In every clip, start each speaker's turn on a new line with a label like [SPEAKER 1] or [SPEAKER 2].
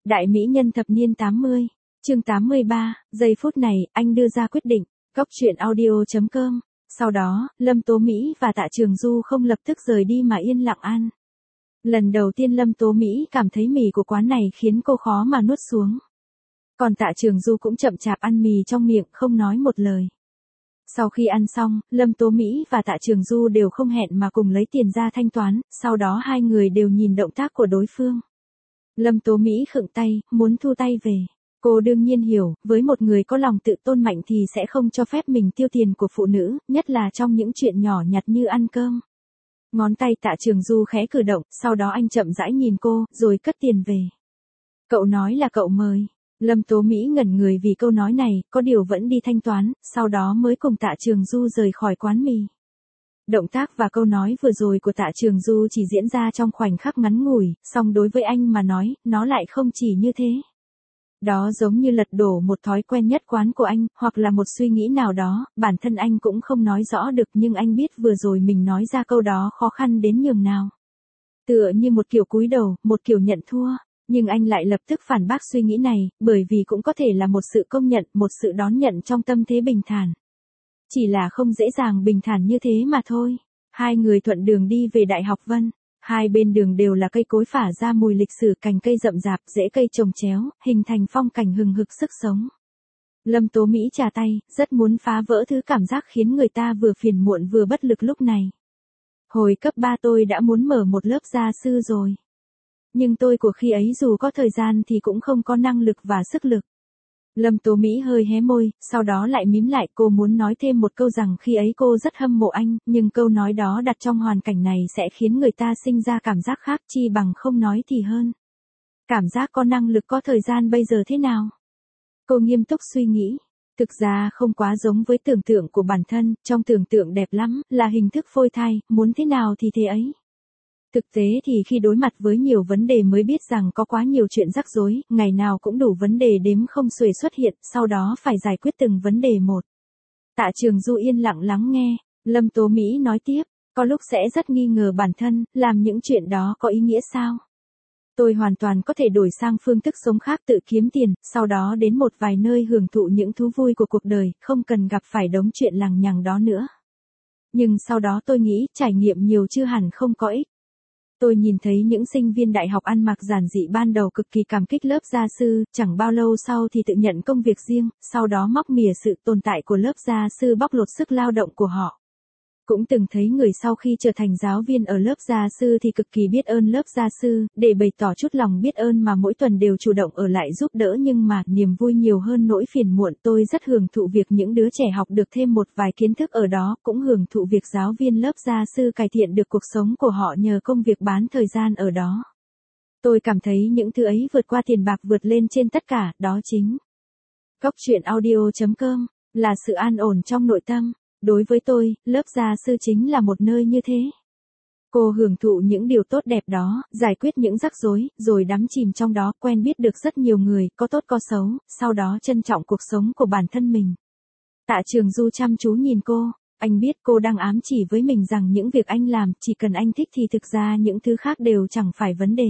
[SPEAKER 1] Đại mỹ nhân thập niên 80, chương 83, giây phút này, anh đưa ra quyết định, Góc truyện audio.com. Sau đó, Lâm Tố Mỹ và Tạ Trường Du không lập tức rời đi mà yên lặng ăn. Lần đầu tiên Lâm Tố Mỹ cảm thấy mì của quán này khiến cô khó mà nuốt xuống. Còn Tạ Trường Du cũng chậm chạp ăn mì trong miệng không nói một lời. Sau khi ăn xong, Lâm Tố Mỹ và Tạ Trường Du đều không hẹn mà cùng lấy tiền ra thanh toán, sau đó hai người đều nhìn động tác của đối phương. Lâm Tố Mỹ khựng tay, muốn thu tay về. Cô đương nhiên hiểu, với một người có lòng tự tôn mạnh thì sẽ không cho phép mình tiêu tiền của phụ nữ, nhất là trong những chuyện nhỏ nhặt như ăn cơm. Ngón tay Tạ Trường Du khẽ cử động, sau đó anh chậm rãi nhìn cô, rồi cất tiền về. Cậu nói là cậu mời. Lâm Tố Mỹ ngẩn người vì câu nói này, có điều vẫn đi thanh toán, sau đó mới cùng Tạ Trường Du rời khỏi quán mì. Động tác và câu nói vừa rồi của Tạ Trường Du chỉ diễn ra trong khoảnh khắc ngắn ngủi, song đối với anh mà nói, nó lại không chỉ như thế. Đó giống như lật đổ một thói quen nhất quán của anh, hoặc là một suy nghĩ nào đó, bản thân anh cũng không nói rõ được nhưng anh biết vừa rồi mình nói ra câu đó khó khăn đến nhường nào. Tựa như một kiểu cúi đầu, một kiểu nhận thua, nhưng anh lại lập tức phản bác suy nghĩ này, bởi vì cũng có thể là một sự công nhận, một sự đón nhận trong tâm thế bình thản. Chỉ là không dễ dàng bình thản như thế mà thôi. Hai người thuận đường đi về Đại học Vân. Hai bên đường đều là cây cối phả ra mùi lịch sử, cành cây rậm rạp, rễ cây chồng chéo, hình thành phong cảnh hừng hực sức sống. Lâm Tố Mỹ chà tay, rất muốn phá vỡ thứ cảm giác khiến người ta vừa phiền muộn vừa bất lực lúc này. Hồi cấp 3 tôi đã muốn mở một lớp gia sư rồi. Nhưng tôi của khi ấy dù có thời gian thì cũng không có năng lực và sức lực. Lâm Tố Mỹ hơi hé môi, sau đó lại mím lại, cô muốn nói thêm một câu rằng khi ấy cô rất hâm mộ anh, nhưng câu nói đó đặt trong hoàn cảnh này sẽ khiến người ta sinh ra cảm giác khác, chi bằng không nói thì hơn. Cảm giác có năng lực có thời gian bây giờ thế nào? Cô nghiêm túc suy nghĩ. Thực ra không quá giống với tưởng tượng của bản thân, trong tưởng tượng đẹp lắm, là hình thức phôi thai, muốn thế nào thì thế ấy. Thực tế thì khi đối mặt với nhiều vấn đề mới biết rằng có quá nhiều chuyện rắc rối, ngày nào cũng đủ vấn đề đếm không xuể xuất hiện, sau đó phải giải quyết từng vấn đề một. Tạ Trường Du yên lặng lắng nghe, Lâm Tố Mỹ nói tiếp, có lúc sẽ rất nghi ngờ bản thân, làm những chuyện đó có ý nghĩa sao? Tôi hoàn toàn có thể đổi sang phương thức sống khác, tự kiếm tiền, sau đó đến một vài nơi hưởng thụ những thú vui của cuộc đời, không cần gặp phải đống chuyện lằng nhằng đó nữa. Nhưng sau đó tôi nghĩ, trải nghiệm nhiều chưa hẳn không có ích. Tôi nhìn thấy những sinh viên đại học ăn mặc giản dị ban đầu cực kỳ cảm kích lớp gia sư, chẳng bao lâu sau thì tự nhận công việc riêng, sau đó móc mỉa sự tồn tại của lớp gia sư, bóc lột sức lao động của họ. Cũng từng thấy người sau khi trở thành giáo viên ở lớp gia sư thì cực kỳ biết ơn lớp gia sư, để bày tỏ chút lòng biết ơn mà mỗi tuần đều chủ động ở lại giúp đỡ, nhưng mà niềm vui nhiều hơn nỗi phiền muộn. Tôi rất hưởng thụ việc những đứa trẻ học được thêm một vài kiến thức ở đó, cũng hưởng thụ việc giáo viên lớp gia sư cải thiện được cuộc sống của họ nhờ công việc bán thời gian ở đó. Tôi cảm thấy những thứ ấy vượt qua tiền bạc, vượt lên trên tất cả, đó chính Góc truyện audio.com, là sự an ổn trong nội tâm. Đối với tôi, lớp gia sư chính là một nơi như thế. Cô hưởng thụ những điều tốt đẹp đó, giải quyết những rắc rối, rồi đắm chìm trong đó, quen biết được rất nhiều người, có tốt có xấu, sau đó trân trọng cuộc sống của bản thân mình. Tạ Trường Du chăm chú nhìn cô, anh biết cô đang ám chỉ với mình rằng những việc anh làm, chỉ cần anh thích thì thực ra những thứ khác đều chẳng phải vấn đề.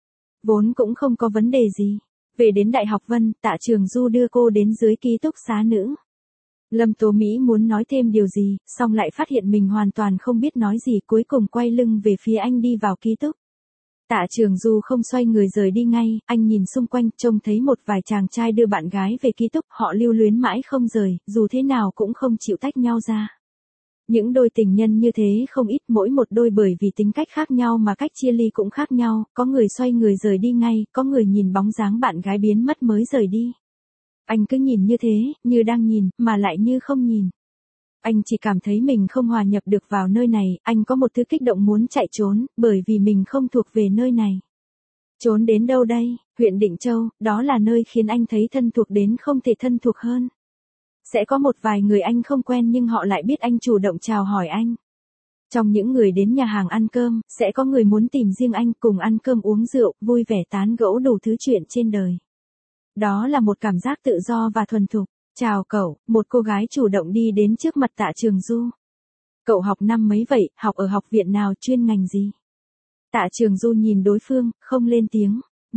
[SPEAKER 1] Vốn cũng không có vấn đề gì. Về đến Đại học Vân, Tạ Trường Du đưa cô đến dưới ký túc xá nữ. Lâm Tố Mỹ muốn nói thêm điều gì, song lại phát hiện mình hoàn toàn không biết nói gì, cuối cùng quay lưng về phía anh đi vào ký túc. Tạ Trường Du không xoay người rời đi ngay, anh nhìn xung quanh, trông thấy một vài chàng trai đưa bạn gái về ký túc, họ lưu luyến mãi không rời, dù thế nào cũng không chịu tách nhau ra. Những đôi tình nhân như thế không ít, mỗi một đôi bởi vì tính cách khác nhau mà cách chia ly cũng khác nhau, có người xoay người rời đi ngay, có người nhìn bóng dáng bạn gái biến mất mới rời đi. Anh cứ nhìn như thế, như đang nhìn, mà lại như không nhìn. Anh chỉ cảm thấy mình không hòa nhập được vào nơi này, anh có một thứ kích động muốn chạy trốn, bởi vì mình không thuộc về nơi này. Trốn đến đâu đây? Huyện Định Châu, đó là nơi khiến anh thấy thân thuộc đến không thể thân thuộc hơn. Sẽ có một vài người anh không quen nhưng họ lại biết anh, chủ động chào hỏi anh. Trong những người đến nhà hàng ăn cơm, sẽ có người muốn tìm riêng anh, cùng ăn cơm uống rượu, vui vẻ tán gẫu đủ thứ chuyện trên đời. Đó là một cảm giác tự do và thuần thục. Chào cậu, một cô gái chủ động đi đến trước mặt Tạ Trường Du. Cậu học năm mấy vậy, học ở học viện nào, chuyên ngành gì? Tạ Trường Du nhìn đối phương, không lên tiếng.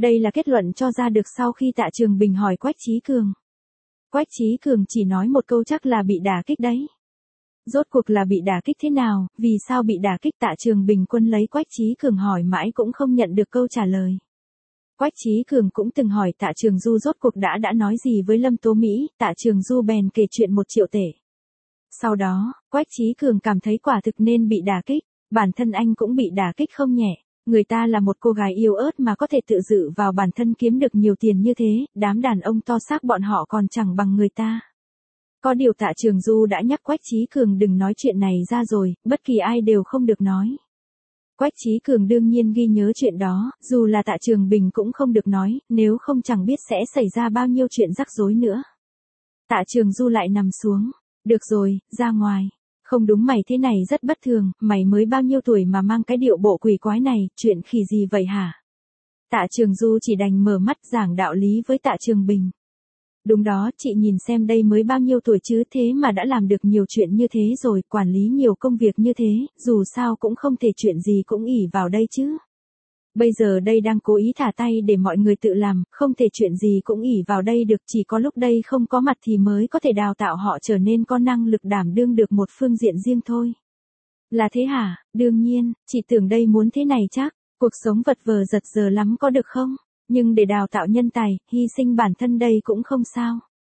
[SPEAKER 1] Đây là kết luận cho ra được sau khi Tạ Trường Bình hỏi Quách Chí Cường. Quách Chí Cường chỉ nói một câu chắc là bị đả kích đấy. Rốt cuộc là bị đả kích thế nào, vì sao bị đả kích? Tạ Trường Bình Quân lấy Quách Chí Cường hỏi mãi cũng không nhận được câu trả lời. Quách Chí Cường cũng từng hỏi Tạ Trường Du rốt cuộc đã nói gì với Lâm Tố Mỹ, Tạ Trường Du bèn kể chuyện 1 triệu tệ. Sau đó, Quách Chí Cường cảm thấy quả thực nên bị đả kích, bản thân anh cũng bị đả kích không nhẹ. Người ta là một cô gái yếu ớt mà có thể tự dự vào bản thân kiếm được nhiều tiền như thế, đám đàn ông to xác bọn họ còn chẳng bằng người ta. Có điều Tạ Trường Du đã nhắc Quách Chí Cường đừng nói chuyện này ra rồi, bất kỳ ai đều không được nói. Quách Chí Cường đương nhiên ghi nhớ chuyện đó, dù là Tạ Trường Bình cũng không được nói, nếu không chẳng biết sẽ xảy ra bao nhiêu chuyện rắc rối nữa. Tạ Trường Du lại nằm xuống. Được rồi, ra ngoài. Không đúng, mày thế này rất bất thường, mày mới bao nhiêu tuổi mà mang cái điệu bộ quỷ quái này, chuyện khỉ gì vậy hả? Tạ Trường Du chỉ đành mở mắt giảng đạo lý với Tạ Trường Bình. Đúng đó, chị nhìn xem đây mới bao nhiêu tuổi chứ, thế mà đã làm được nhiều chuyện như thế rồi, quản lý nhiều công việc như thế, dù sao cũng không thể chuyện gì cũng ỷ vào đây chứ. Bây giờ đây đang cố ý thả tay để mọi người tự làm, không thể chuyện gì cũng ỷ vào đây được, chỉ có lúc đây không có mặt thì mới có thể đào tạo họ trở nên có năng lực đảm đương được một phương diện riêng thôi. Là thế hả? Đương nhiên, chị tưởng đây muốn thế này chắc, cuộc sống vật vờ giật giờ lắm có được không? Nhưng để đào tạo nhân tài, hy sinh bản thân đây cũng không sao.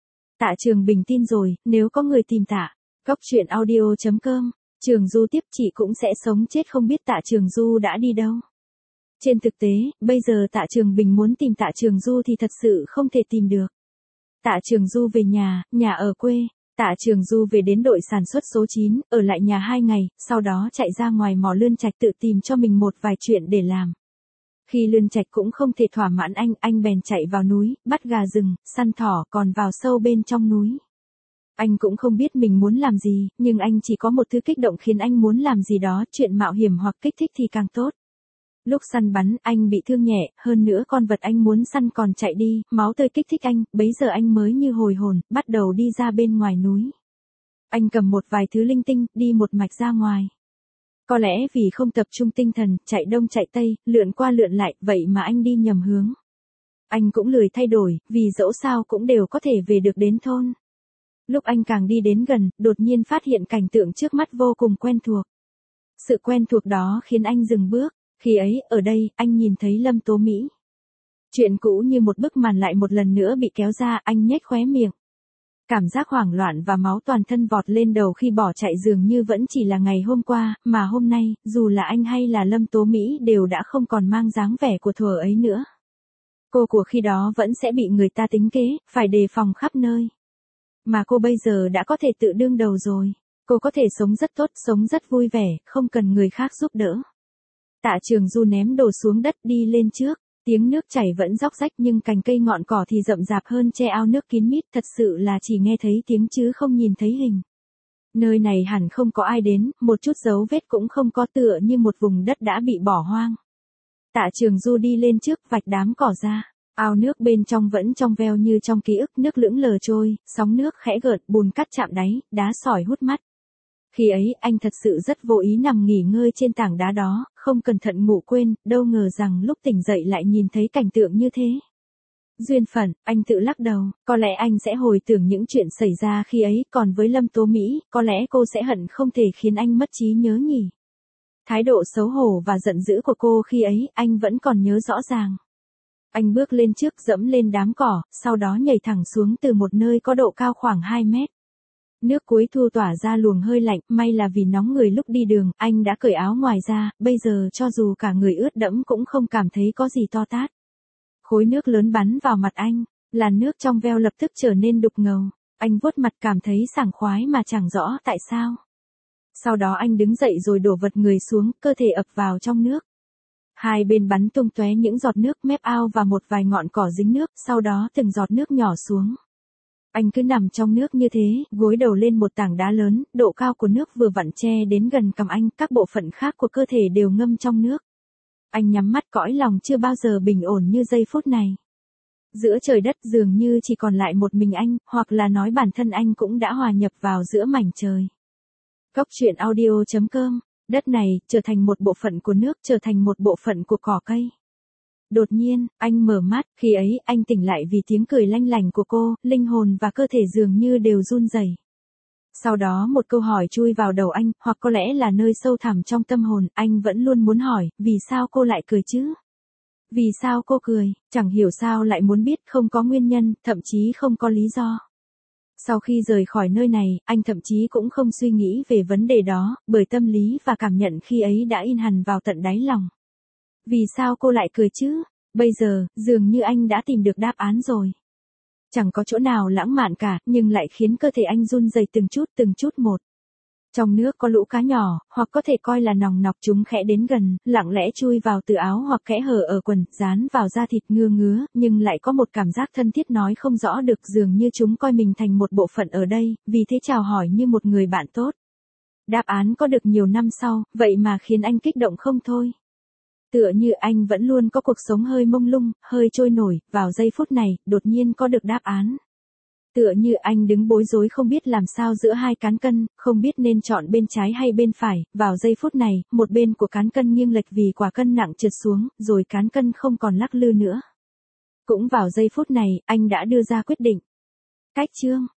[SPEAKER 1] Tạ Trường Bình tin rồi, nếu có người tìm Tạ. Goctruyện.audio.com, Trường Du tiếp chị cũng sẽ sống chết không biết Tạ Trường Du đã đi đâu. Trên thực tế, bây giờ Tạ Trường Bình muốn tìm Tạ Trường Du thì thật sự không thể tìm được. Tạ Trường Du về nhà ở quê. Tạ Trường Du về đến đội sản xuất số 9, ở lại nhà 2 ngày, sau đó chạy ra ngoài mỏ Lươn Trạch tự tìm cho mình một vài chuyện để làm. Khi Lươn Trạch cũng không thể thỏa mãn anh bèn chạy vào núi, bắt gà rừng, săn thỏ, còn vào sâu bên trong núi. Anh cũng không biết mình muốn làm gì, nhưng anh chỉ có một thứ kích động khiến anh muốn làm gì đó, chuyện mạo hiểm hoặc kích thích thì càng tốt. Lúc săn bắn, anh bị thương nhẹ, hơn nữa con vật anh muốn săn còn chạy đi, máu tươi kích thích anh, bấy giờ anh mới như hồi hồn, bắt đầu đi ra bên ngoài núi. Anh cầm một vài thứ linh tinh, đi một mạch ra ngoài. Có lẽ vì không tập trung tinh thần, chạy đông chạy tây, lượn qua lượn lại, vậy mà anh đi nhầm hướng. Anh cũng lười thay đổi, vì dẫu sao cũng đều có thể về được đến thôn. Lúc anh càng đi đến gần, đột nhiên phát hiện cảnh tượng trước mắt vô cùng quen thuộc. Sự quen thuộc đó khiến anh dừng bước. Khi ấy, ở đây, anh nhìn thấy Lâm Tố Mỹ. Chuyện cũ như một bức màn lại một lần nữa bị kéo ra, anh nhếch khóe miệng. Cảm giác hoảng loạn và máu toàn thân vọt lên đầu khi bỏ chạy dường như vẫn chỉ là ngày hôm qua, mà hôm nay, dù là anh hay là Lâm Tố Mỹ đều đã không còn mang dáng vẻ của thuở ấy nữa. Cô của khi đó vẫn sẽ bị người ta tính kế, phải đề phòng khắp nơi. Mà cô bây giờ đã có thể tự đương đầu rồi. Cô có thể sống rất tốt, sống rất vui vẻ, không cần người khác giúp đỡ. Tạ Trường Du ném đồ xuống đất đi lên trước, tiếng nước chảy vẫn róc rách nhưng cành cây ngọn cỏ thì rậm rạp hơn, che ao nước kín mít, thật sự là chỉ nghe thấy tiếng chứ không nhìn thấy hình. Nơi này hẳn không có ai đến, một chút dấu vết cũng không có, tựa như một vùng đất đã bị bỏ hoang. Tạ Trường Du đi lên trước, vạch đám cỏ ra. Ao nước bên trong vẫn trong veo như trong ký ức, nước lững lờ trôi, sóng nước khẽ gợn, bùn cát chạm đáy, đá sỏi hút mắt. Khi ấy, anh thật sự rất vô ý nằm nghỉ ngơi trên tảng đá đó, không cẩn thận ngủ quên, đâu ngờ rằng lúc tỉnh dậy lại nhìn thấy cảnh tượng như thế. Duyên phận, anh tự lắc đầu, có lẽ anh sẽ hồi tưởng những chuyện xảy ra khi ấy, còn với Lâm Tố Mỹ, có lẽ cô sẽ hận không thể khiến anh mất trí nhớ nhỉ. Thái độ xấu hổ và giận dữ của cô khi ấy, anh vẫn còn nhớ rõ ràng. Anh bước lên trước, dẫm lên đám cỏ, sau đó nhảy thẳng xuống từ một nơi có độ cao khoảng 2 mét. Nước cuối thu tỏa ra luồng hơi lạnh, may là vì nóng người lúc đi đường, anh đã cởi áo ngoài ra, bây giờ cho dù cả người ướt đẫm cũng không cảm thấy có gì to tát. Khối nước lớn bắn vào mặt anh, làn nước trong veo lập tức trở nên đục ngầu, anh vuốt mặt cảm thấy sảng khoái mà chẳng rõ tại sao. Sau đó anh đứng dậy rồi đổ vật người xuống, cơ thể ập vào trong nước. Hai bên bắn tung tóe những giọt nước, mép ao và một vài ngọn cỏ dính nước, sau đó từng giọt nước nhỏ xuống. Anh cứ nằm trong nước như thế, gối đầu lên một tảng đá lớn, độ cao của nước vừa vặn che đến gần cằm anh, các bộ phận khác của cơ thể đều ngâm trong nước. Anh nhắm mắt, cõi lòng chưa bao giờ bình ổn như giây phút này. Giữa trời đất dường như chỉ còn lại một mình anh, hoặc là nói bản thân anh cũng đã hòa nhập vào giữa mảnh trời. Goctruyện.audio.com, đất này trở thành một bộ phận của nước, trở thành một bộ phận của cỏ cây. Đột nhiên, anh mở mắt, khi ấy anh tỉnh lại vì tiếng cười lanh lảnh của cô, linh hồn và cơ thể dường như đều run rẩy. Sau đó một câu hỏi chui vào đầu anh, hoặc có lẽ là nơi sâu thẳm trong tâm hồn, anh vẫn luôn muốn hỏi, vì sao cô lại cười chứ? Vì sao cô cười, chẳng hiểu sao lại muốn biết, không có nguyên nhân, thậm chí không có lý do. Sau khi rời khỏi nơi này, anh thậm chí cũng không suy nghĩ về vấn đề đó, bởi tâm lý và cảm nhận khi ấy đã in hằn vào tận đáy lòng. Vì sao cô lại cười chứ? Bây giờ, dường như anh đã tìm được đáp án rồi. Chẳng có chỗ nào lãng mạn cả, nhưng lại khiến cơ thể anh run rẩy từng chút một. Trong nước có lũ cá nhỏ, hoặc có thể coi là nòng nọc, chúng khẽ đến gần, lặng lẽ chui vào từ áo hoặc kẽ hở ở quần, dán vào da thịt ngứa, nhưng lại có một cảm giác thân thiết nói không rõ được, dường như chúng coi mình thành một bộ phận ở đây, vì thế chào hỏi như một người bạn tốt. Đáp án có được nhiều năm sau, vậy mà khiến anh kích động không thôi. Tựa như anh vẫn luôn có cuộc sống hơi mông lung, hơi trôi nổi, vào giây phút này, đột nhiên có được đáp án. Tựa như anh đứng bối rối không biết làm sao giữa hai cán cân, không biết nên chọn bên trái hay bên phải, vào giây phút này, một bên của cán cân nghiêng lệch vì quả cân nặng trượt xuống, rồi cán cân không còn lắc lư nữa. Cũng vào giây phút này, anh đã đưa ra quyết định. Cách chương